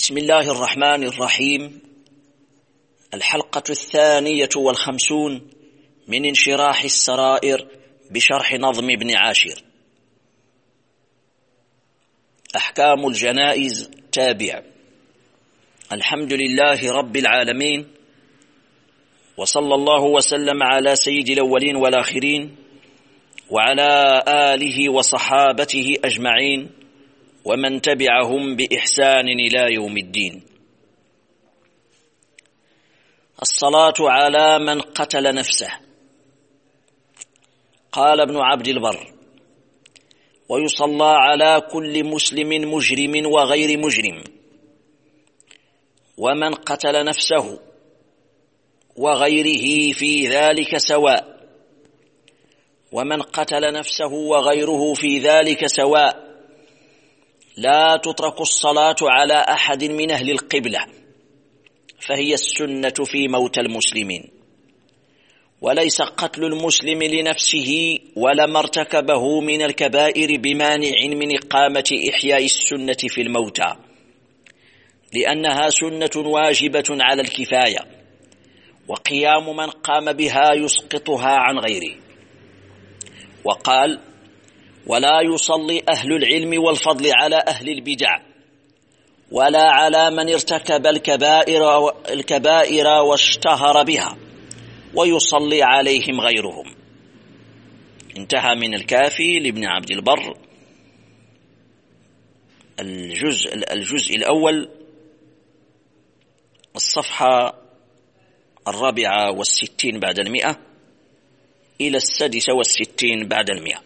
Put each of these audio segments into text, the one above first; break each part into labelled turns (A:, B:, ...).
A: بسم الله الرحمن الرحيم. الحلقة 52 من انشراح السرائر بشرح نظم ابن عاشر. أحكام الجنائز تابع. الحمد لله رب العالمين، وصلى الله وسلم على سيد الأولين والآخرين وعلى آله وصحابته أجمعين ومن تبعهم بإحسان إلى يوم الدين. الصلاة على من قتل نفسه. قال ابن عبد البر: ويصلى على كل مسلم مجرم وغير مجرم، ومن قتل نفسه وغيره في ذلك سواء، ومن قتل نفسه وغيره في ذلك سواء. لا تترك الصلاة على أحد من أهل القبلة، فهي السنة في موت المسلمين، وليس قتل المسلم لنفسه ولما ارتكبه من الكبائر بمانع من إقامة إحياء السنة في الموتى، لأنها سنة واجبة على الكفاية، وقيام من قام بها يسقطها عن غيره. وقال: ولا يصلي أهل العلم والفضل على أهل البدع، ولا على من ارتكب الكبائر واشتهر بها، ويصلي عليهم غيرهم. انتهى من الكافي لابن عبد البر. الجزء الأول، الصفحة 64 بعد 100 إلى 66 بعد 100.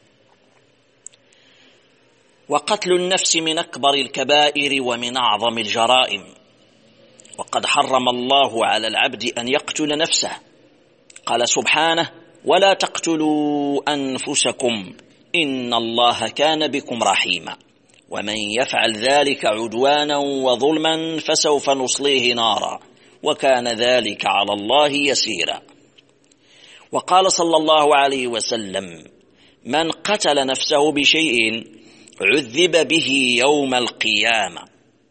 A: وقتل النفس من أكبر الكبائر ومن أعظم الجرائم، وقد حرم الله على العبد أن يقتل نفسه. قال سبحانه: ولا تقتلوا أنفسكم إن الله كان بكم رحيما، ومن يفعل ذلك عدوانا وظلما فسوف نصليه نارا وكان ذلك على الله يسيرا. وقال صلى الله عليه وسلم: من قتل نفسه بشيء عذب به يوم القيامة.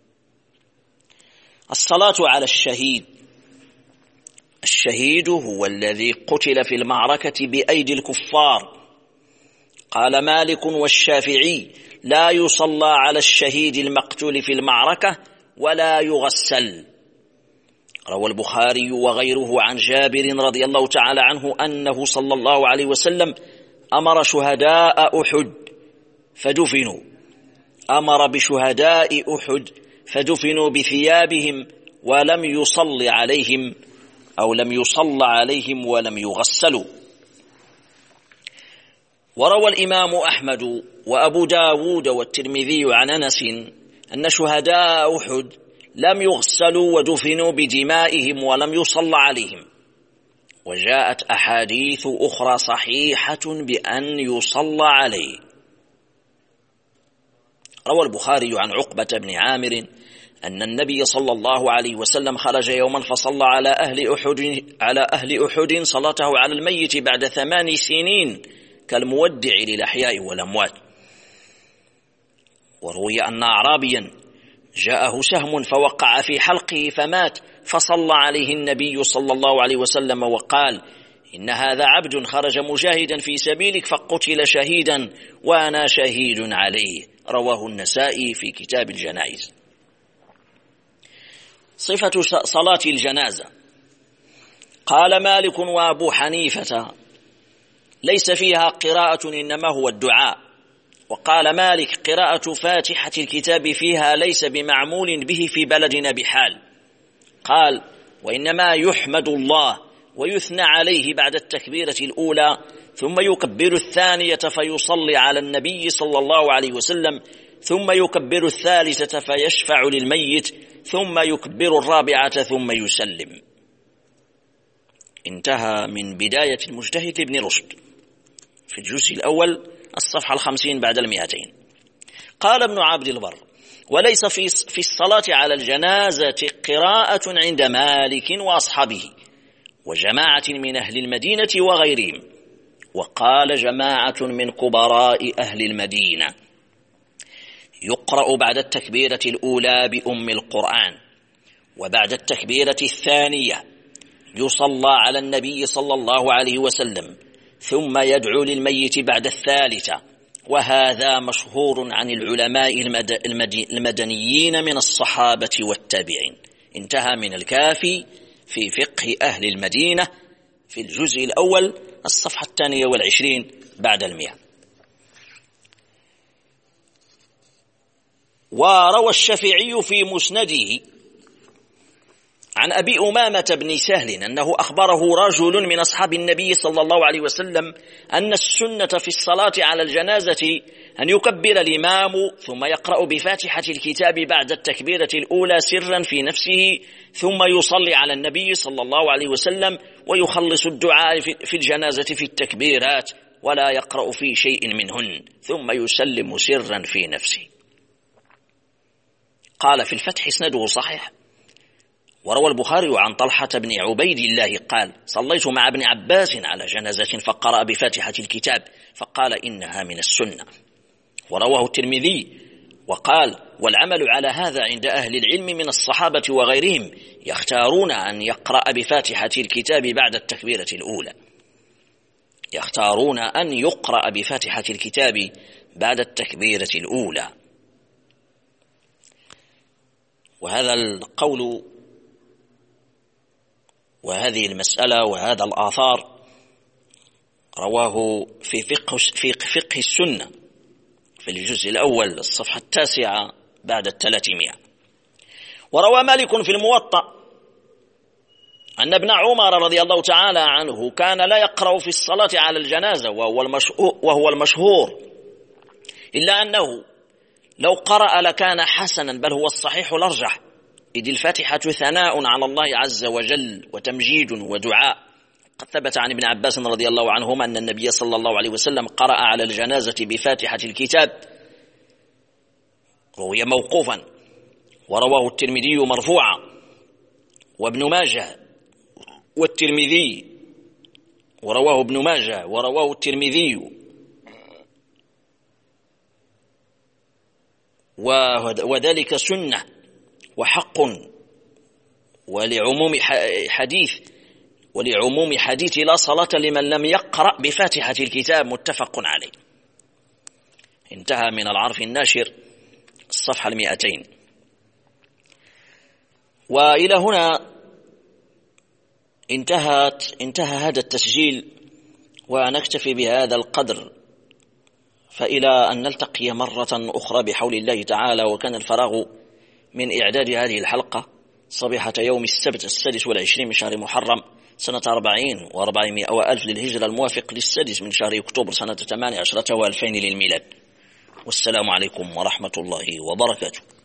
A: الصلاة على الشهيد. الشهيد هو الذي قتل في المعركة بأيدي الكفار. قال مالك والشافعي: لا يصلى على الشهيد المقتول في المعركة ولا يغسل. روى البخاري وغيره عن جابر رضي الله تعالى عنه أنه صلى الله عليه وسلم أمر شهداء أحد فدفنوا. أمر بشهداء أحد فدفنوا بثيابهم ولم يصل عليهم ولم يغسلوا. وروى الإمام أحمد وأبو داود والترمذي عن أنس أن شهداء أحد لم يغسلوا ودفنوا بدمائهم ولم يصل عليهم. وجاءت أحاديث أخرى صحيحة بأن يصلى عليه. روى البخاري عن عقبة بن عامر أن النبي صلى الله عليه وسلم خرج يوما فصلى على أهل أحد صلاته على الميت بعد 8 سنين كالمودع للأحياء والأموات. وروي أن أعرابيا جاءه سهم فوقع في حلقه فمات، فصلى عليه النبي صلى الله عليه وسلم وقال: إن هذا عبد خرج مجاهدا في سبيلك فقتل شهيدا وأنا شهيد عليه. رواه النسائي في كتاب الجنائز. صفة صلاة الجنازة. قال مالك وأبو حنيفة: ليس فيها قراءة إنما هو الدعاء. وقال مالك: قراءة فاتحة الكتاب فيها ليس بمعمول به في بلدنا بحال. قال: وإنما يحمد الله ويثنى عليه بعد التكبيرة الأولى، ثم يكبر الثانية فيصلي على النبي صلى الله عليه وسلم، ثم يكبر الثالثة فيشفع للميت، ثم يكبر الرابعة ثم يسلم. انتهى من بداية المجتهد لابن رشد في الجزء الأول، الصفحة 50 بعد 200. قال ابن عبد البر: وليس في الصلاة على الجنازة قراءة عند مالك وأصحابه وجماعة من أهل المدينة وغيرهم. وقال جماعة من كبراء أهل المدينة: يقرأ بعد التكبيرة الأولى بأم القرآن، وبعد التكبيرة الثانية يصلى على النبي صلى الله عليه وسلم، ثم يدعو للميت بعد الثالثة. وهذا مشهور عن العلماء المدنيين من الصحابة والتابعين. انتهى من الكافي في فقه أهل المدينة في الجزء الأول الصفحة 22 بعد 100. وروى الشافعي في مسنده عن أبي أمامة بن سهل أنه أخبره رجل من أصحاب النبي صلى الله عليه وسلم أن السنة في الصلاة على الجنازة أن يكبر الإمام ثم يقرأ بفاتحة الكتاب بعد التكبيرة الأولى سرا في نفسه، ثم يصلي على النبي صلى الله عليه وسلم ويخلص الدعاء في الجنازة في التكبيرات ولا يقرأ في شيء منهن، ثم يسلم سرا في نفسه. قال في الفتح إسناده صحيح. وروى البخاري عن طلحة بن عبيد الله قال: صليت مع ابن عباس على جنازة فقرأ بفاتحة الكتاب فقال إنها من السنة. ورواه الترمذي وقال: والعمل على هذا عند أهل العلم من الصحابة وغيرهم، يختارون أن يقرأ بفاتحة الكتاب بعد التكبيرة الأولى. يختارون أن يقرأ بفاتحة الكتاب بعد التكبيرة الأولى. وهذا القول وهذه المسألة وهذا الآثار رواه في فقه السنة في الجزء الأول الصفحة 9 بعد 300. وروى مالك في الموطأ أن ابن عمر رضي الله تعالى عنه كان لا يقرأ في الصلاة على الجنازة وهو المشهور، إلا أنه لو قرأ لكان حسنا، بل هو الصحيح الأرجح، إذ الفاتحة ثناء على الله عز وجل وتمجيد ودعاء. قد ثبت عن ابن عباس رضي الله عنهما أن النبي صلى الله عليه وسلم قرأ على الجنازة بفاتحة الكتاب، روي موقوفا. ورواه الترمذي مرفوعا وابن ماجه والترمذي، ورواه ابن ماجه ورواه الترمذي، وذلك سنة وحق. ولعموم حديث لا صلاة لمن لم يقرأ بفاتحة الكتاب، متفق عليه. انتهى من العرف الناشر الصفحة 200. وإلى هنا انتهى هذا التسجيل، ونكتفي بهذا القدر، فإلى أن نلتقي مرة أخرى بحول الله تعالى. وكان الفراغ من إعداد هذه الحلقة صبيحة يوم السبت 26 من شهر محرم سنة 40 و400 وألف للهجرة، الموافق للسادس من شهر أكتوبر سنة 18 و2000 للميلاد. والسلام عليكم ورحمة الله وبركاته.